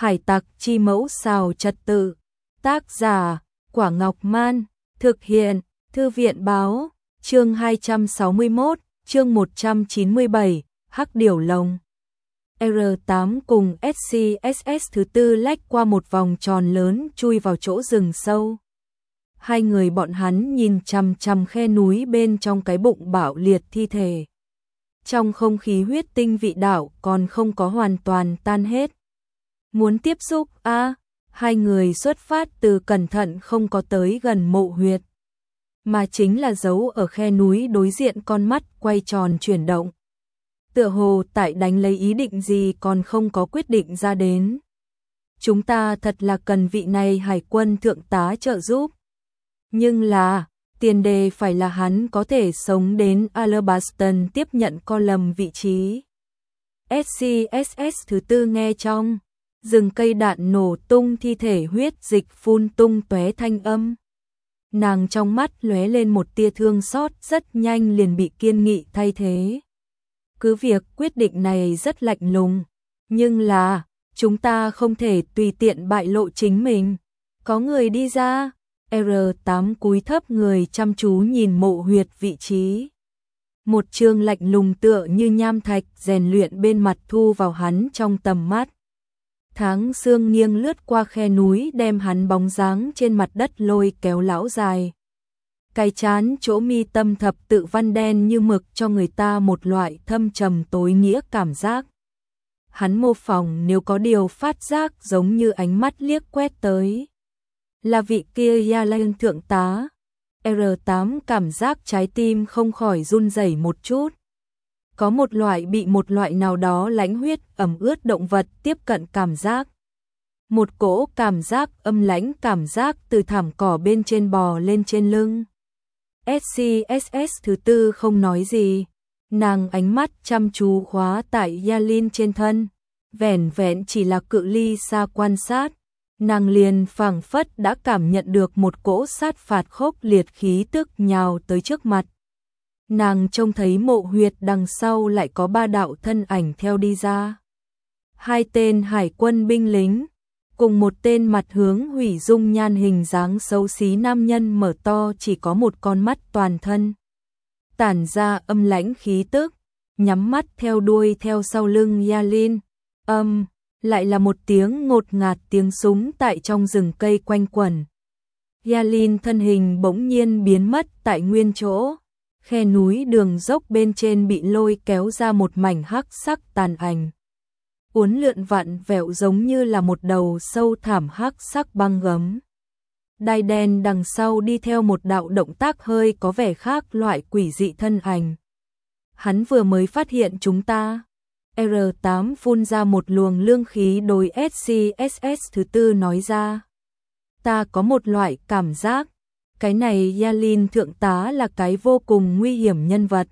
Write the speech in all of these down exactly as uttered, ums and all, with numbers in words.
Hải tặc chi mẫu xào trật tự. Tác giả, Quả Ngọc Man. Thực hiện, Thư viện Báo. Chương hai trăm sáu mươi mốt, chương một trăm chín mươi bảy, Hắc Điểu Lồng. R tám cùng S C S S thứ tư lách qua một vòng tròn lớn chui vào chỗ rừng sâu. Hai người bọn hắn nhìn chằm chằm khe núi bên trong cái bụng bạo liệt thi thể. Trong không khí huyết tinh vị đạo còn không có hoàn toàn tan hết. Muốn tiếp xúc a à, hai người xuất phát từ cẩn thận không có tới gần mộ huyệt, mà chính là giấu ở khe núi đối diện, con mắt quay tròn chuyển động. Tựa hồ tại đánh lấy ý định gì còn không có quyết định ra đến. Chúng ta thật là cần vị này hải quân thượng tá trợ giúp. Nhưng là, tiền đề phải là hắn có thể sống đến Alabaston tiếp nhận column vị trí. S C S S thứ tư nghe trong rừng cây đạn nổ tung, thi thể huyết dịch phun tung tóe thanh âm. Nàng trong mắt lóe lên một tia thương xót, rất nhanh liền bị kiên nghị thay thế. Cứ việc quyết định này rất lạnh lùng, nhưng là, chúng ta không thể tùy tiện bại lộ chính mình. Có người đi ra, R tám cúi thấp người chăm chú nhìn mộ huyệt vị trí. Một trương lạnh lùng tựa như nham thạch rèn luyện bên mặt thu vào hắn trong tầm mắt. Tháng sương nghiêng lướt qua khe núi đem hắn bóng dáng trên mặt đất lôi kéo lão dài. Cái chán chỗ mi tâm thập tự văn đen như mực cho người ta một loại thâm trầm tối nghĩa cảm giác. Hắn mô phỏng nếu có điều phát giác giống như ánh mắt liếc quét tới. Là vị kia Yalen thượng tá. R tám cảm giác trái tim không khỏi run rẩy một chút. Có một loại bị một loại nào đó lãnh huyết ẩm ướt động vật tiếp cận cảm giác. Một cỗ cảm giác âm lãnh, cảm giác từ thảm cỏ bên trên bò lên trên lưng. S C S S thứ tư không nói gì. Nàng ánh mắt chăm chú khóa tại Yalin trên thân. Vẻn vẹn chỉ là cự ly xa quan sát. Nàng liền phảng phất đã cảm nhận được một cỗ sát phạt khốc liệt khí tức nhào tới trước mặt. Nàng trông thấy mộ huyệt đằng sau lại có ba đạo thân ảnh theo đi ra. Hai tên hải quân binh lính, cùng một tên mặt hướng hủy dung nhan hình dáng xấu xí nam nhân mở to chỉ có một con mắt toàn thân. Tản ra âm lãnh khí tức, nhắm mắt theo đuôi theo sau lưng Yalin. Âm, lại là một tiếng ngột ngạt tiếng súng tại trong rừng cây quanh quẩn. Yalin thân hình bỗng nhiên biến mất tại nguyên chỗ. Khe núi đường dốc bên trên bị lôi kéo ra một mảnh hắc sắc tàn ảnh. Uốn lượn vặn vẹo giống như là một đầu sâu thảm hắc sắc băng gấm. Đai đen đằng sau đi theo một đạo động tác hơi có vẻ khác loại quỷ dị thân ảnh. Hắn vừa mới phát hiện chúng ta. R tám phun ra một luồng lương khí đối S C S S thứ tư nói ra. Ta có một loại cảm giác. Cái này Yalin thượng tá là cái vô cùng nguy hiểm nhân vật.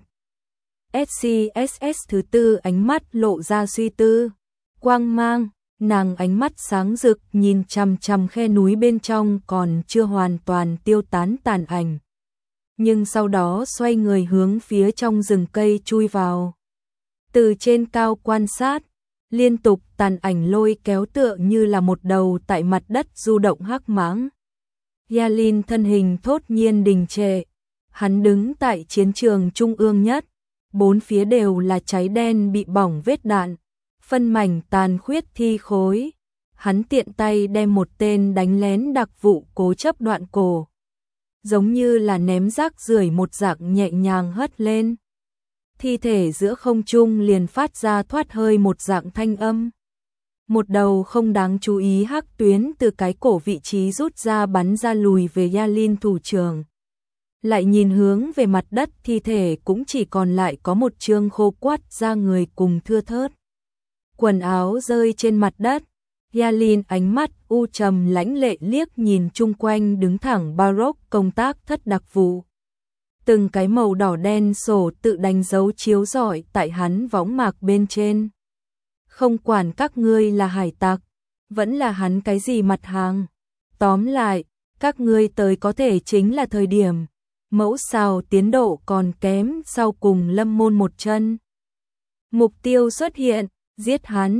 S C S S thứ tư ánh mắt lộ ra suy tư. Quang mang, nàng ánh mắt sáng rực nhìn chằm chằm khe núi bên trong còn chưa hoàn toàn tiêu tán tàn ảnh. Nhưng sau đó xoay người hướng phía trong rừng cây chui vào. Từ trên cao quan sát, liên tục tàn ảnh lôi kéo tựa như là một đầu tại mặt đất du động hắc mãng. Yalin thân hình thốt nhiên đình trệ. Hắn đứng tại chiến trường trung ương nhất. Bốn phía đều là cháy đen bị bỏng vết đạn. Phân mảnh tàn khuyết thi khối. Hắn tiện tay đem một tên đánh lén đặc vụ cố chấp đoạn cổ. Giống như là ném rác rưởi một dạng nhẹ nhàng hất lên. Thi thể giữa không trung liền phát ra thoát hơi một dạng thanh âm. Một đầu không đáng chú ý hắc tuyến từ cái cổ vị trí rút ra bắn ra lùi về Yalin thủ trưởng. Lại nhìn hướng về mặt đất, thi thể cũng chỉ còn lại có một trương khô quắt da người cùng thưa thớt. Quần áo rơi trên mặt đất. Yalin ánh mắt u trầm lãnh lệ liếc nhìn chung quanh đứng thẳng Baroque công tác thất đặc vụ. Từng cái màu đỏ đen sổ tự đánh dấu chiếu rọi tại hắn võng mạc bên trên. Không quản các ngươi là hải tặc, vẫn là hắn cái gì mặt hàng. Tóm lại, các ngươi tới có thể chính là thời điểm. Mẫu xào tiến độ còn kém sau cùng lâm môn một chân. Mục tiêu xuất hiện, giết hắn.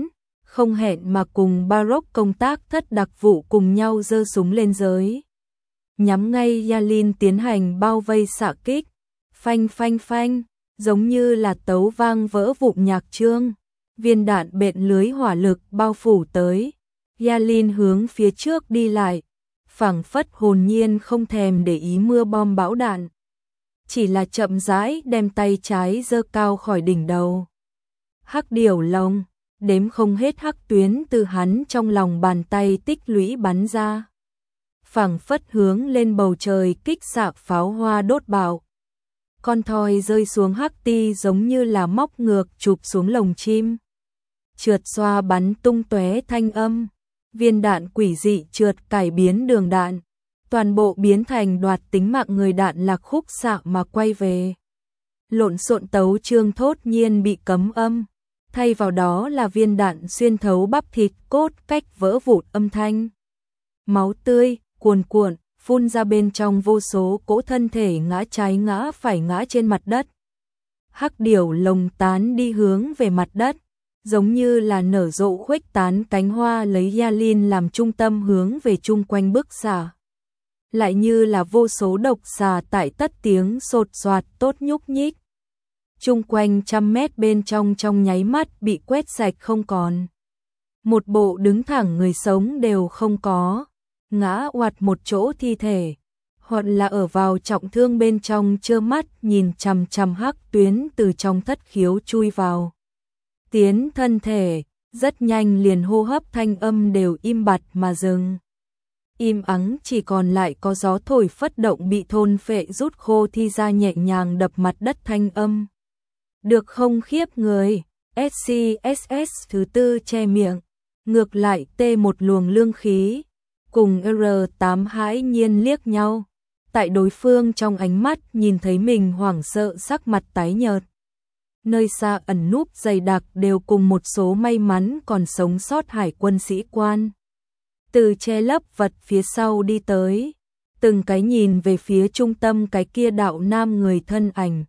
không hẹn mà cùng Baroque công tác thất đặc vụ cùng nhau giơ súng lên giới. Nhắm ngay Yalin tiến hành bao vây xạ kích. Phanh phanh phanh, giống như là tấu vang vỡ vụn nhạc chương. Viên đạn bện lưới hỏa lực bao phủ tới. Yalin hướng phía trước đi lại, phảng phất hồn nhiên không thèm để ý mưa bom bão đạn. Chỉ là chậm rãi đem tay trái giơ cao khỏi đỉnh đầu. Hắc điểu lông, đếm không hết hắc tuyến từ hắn trong lòng bàn tay tích lũy bắn ra. Phảng phất hướng lên bầu trời kích xạ pháo hoa đốt bạo. Con thoi rơi xuống hắc ti giống như là móc ngược chụp xuống lồng chim. Trượt xoa bắn tung tóe thanh âm. Viên đạn quỷ dị trượt cải biến đường đạn. Toàn bộ biến thành đoạt tính mạng người đạn lạc khúc xạ mà quay về. Lộn xộn tấu chương thốt nhiên bị cấm âm. Thay vào đó là viên đạn xuyên thấu bắp thịt cốt cách vỡ vụn âm thanh. Máu tươi, cuồn cuộn, phun ra bên trong vô số cỗ thân thể ngã trái ngã phải ngã trên mặt đất. Hắc điểu lồng tán đi hướng về mặt đất, giống như là nở rộ khuếch tán cánh hoa lấy Yalin làm trung tâm hướng về chung quanh bức xạ. Lại như là vô số độc xà tại tất tiếng sột soạt tốt nhúc nhích. Chung quanh trăm mét bên trong trong nháy mắt bị quét sạch không còn. Một bộ đứng thẳng người sống đều không có. Ngã oạt một chỗ thi thể, hoặc là ở vào trọng thương bên trong trơ mắt nhìn chằm chằm hắc tuyến từ trong thất khiếu chui vào. Tiến thân thể, rất nhanh liền hô hấp thanh âm đều im bặt mà dừng. Im ắng chỉ còn lại có gió thổi phất động bị thôn phệ rút khô thi ra nhẹ nhàng đập mặt đất thanh âm. Được không khiếp người, ét xê ét ét thứ tư che miệng, ngược lại tê một luồng lương khí. Cùng R tám hãi nhiên liếc nhau, tại đối phương trong ánh mắt nhìn thấy mình hoảng sợ sắc mặt tái nhợt. Nơi xa ẩn núp dày đặc đều cùng một số may mắn còn sống sót hải quân sĩ quan. Từ che lấp vật phía sau đi tới, từng cái nhìn về phía trung tâm cái kia đạo nam người thân ảnh.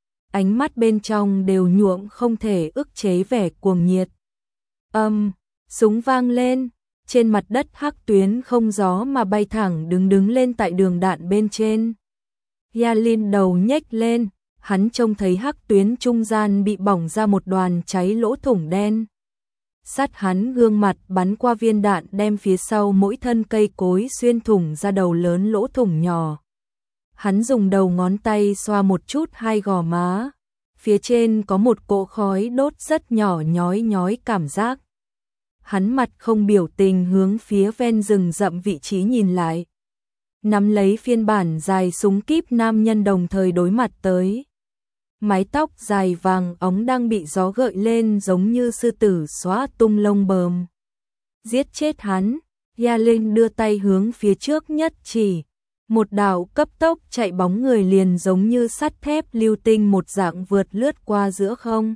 Ánh mắt bên trong đều nhuộm không thể ức chế vẻ cuồng nhiệt. Âm, súng vang lên. Trên mặt đất hắc tuyến không gió mà bay thẳng đứng đứng lên tại đường đạn bên trên. Yalin đầu nhếch lên, hắn trông thấy hắc tuyến trung gian bị bỏng ra một đoàn cháy lỗ thủng đen. Sát hắn gương mặt bắn qua viên đạn đem phía sau mỗi thân cây cối xuyên thủng ra đầu lớn lỗ thủng nhỏ. Hắn dùng đầu ngón tay xoa một chút hai gò má. Phía trên có một cỗ khói đốt rất nhỏ nhói nhói cảm giác. Hắn mặt không biểu tình hướng phía ven rừng rậm vị trí nhìn lại. Nắm lấy phiên bản dài súng kíp nam nhân đồng thời đối mặt tới. Mái tóc dài vàng óng đang bị gió gợi lên giống như sư tử xóa tung lông bờm. Giết chết hắn, Yalin đưa tay hướng phía trước nhất chỉ. Một đạo cấp tốc chạy bóng người liền giống như sắt thép lưu tinh một dạng vượt lướt qua giữa không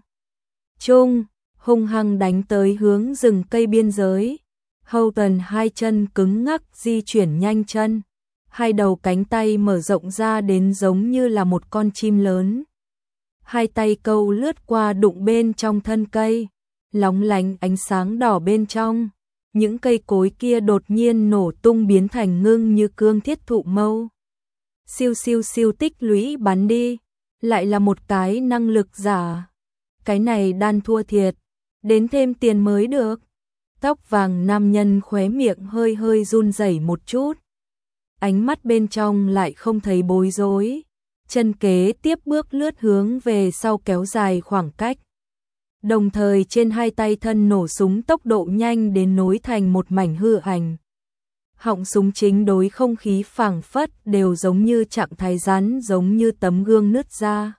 trung, hung hăng đánh tới hướng rừng cây biên giới. Houghton hai chân cứng ngắc di chuyển nhanh chân, hai đầu cánh tay mở rộng ra đến giống như là một con chim lớn. Hai tay câu lướt qua đụng bên trong thân cây, lóng lánh ánh sáng đỏ bên trong. Những cây cối kia đột nhiên nổ tung biến thành ngưng như cương thiết thụ mâu. Siêu siêu siêu tích lũy bắn đi, lại là một cái năng lực giả. Cái này đan thua thiệt, đến thêm tiền mới được. Tóc vàng nam nhân khóe miệng hơi hơi run rẩy một chút. Ánh mắt bên trong lại không thấy bối rối. Chân kế tiếp bước lướt hướng về sau kéo dài khoảng cách. Đồng thời trên hai tay thân nổ súng tốc độ nhanh đến nối thành một mảnh hư ảnh. Họng súng chính đối không khí phảng phất đều giống như trạng thái rắn giống như tấm gương nứt ra.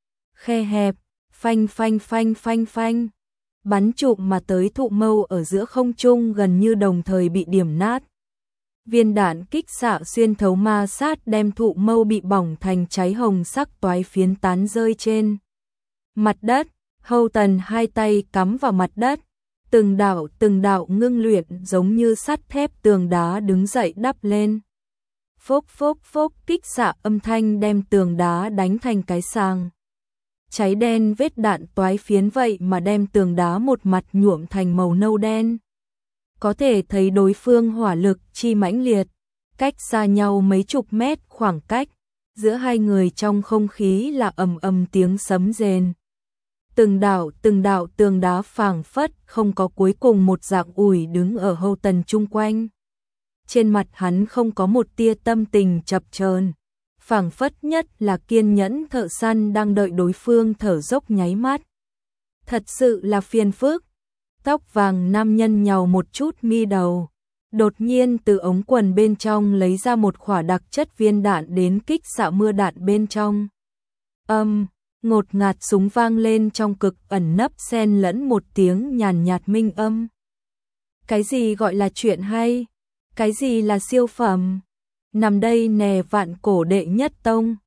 Khe hẹp, phanh phanh phanh phanh phanh. Bắn trụm mà tới thụ mâu ở giữa không trung gần như đồng thời bị điểm nát. Viên đạn kích xạ xuyên thấu ma sát đem thụ mâu bị bỏng thành cháy hồng sắc toái phiến tán rơi trên mặt đất. Houghton hai tay cắm vào mặt đất, từng đạo từng đạo ngưng luyện giống như sắt thép tường đá đứng dậy đắp lên. Phốc phốc phốc kích xạ âm thanh đem tường đá đánh thành cái sàng. cháy đen vết đạn toái phiến vậy mà đem tường đá một mặt nhuộm thành màu nâu đen. Có thể thấy đối phương hỏa lực chi mãnh liệt, cách xa nhau mấy chục mét khoảng cách, giữa hai người trong không khí là ầm ầm tiếng sấm rền. Từng đạo từng đạo tường đá phảng phất không có cuối cùng một dạng ủi đứng ở hâu tần chung quanh. Trên mặt hắn không có một tia tâm tình chập chờn, phảng phất nhất là kiên nhẫn thợ săn đang đợi đối phương thở dốc nháy mắt. Thật sự là phiền phức. Tóc vàng nam nhân nhàu một chút mi đầu, đột nhiên từ ống quần bên trong lấy ra một khỏa đặc chất viên đạn đến kích xạ mưa đạn bên trong. Âm, ngột ngạt súng vang lên trong cực ẩn nấp xen lẫn một tiếng nhàn nhạt minh âm. Cái gì gọi là chuyện hay? Cái gì là siêu phẩm? Nằm đây nè vạn cổ đệ nhất tông,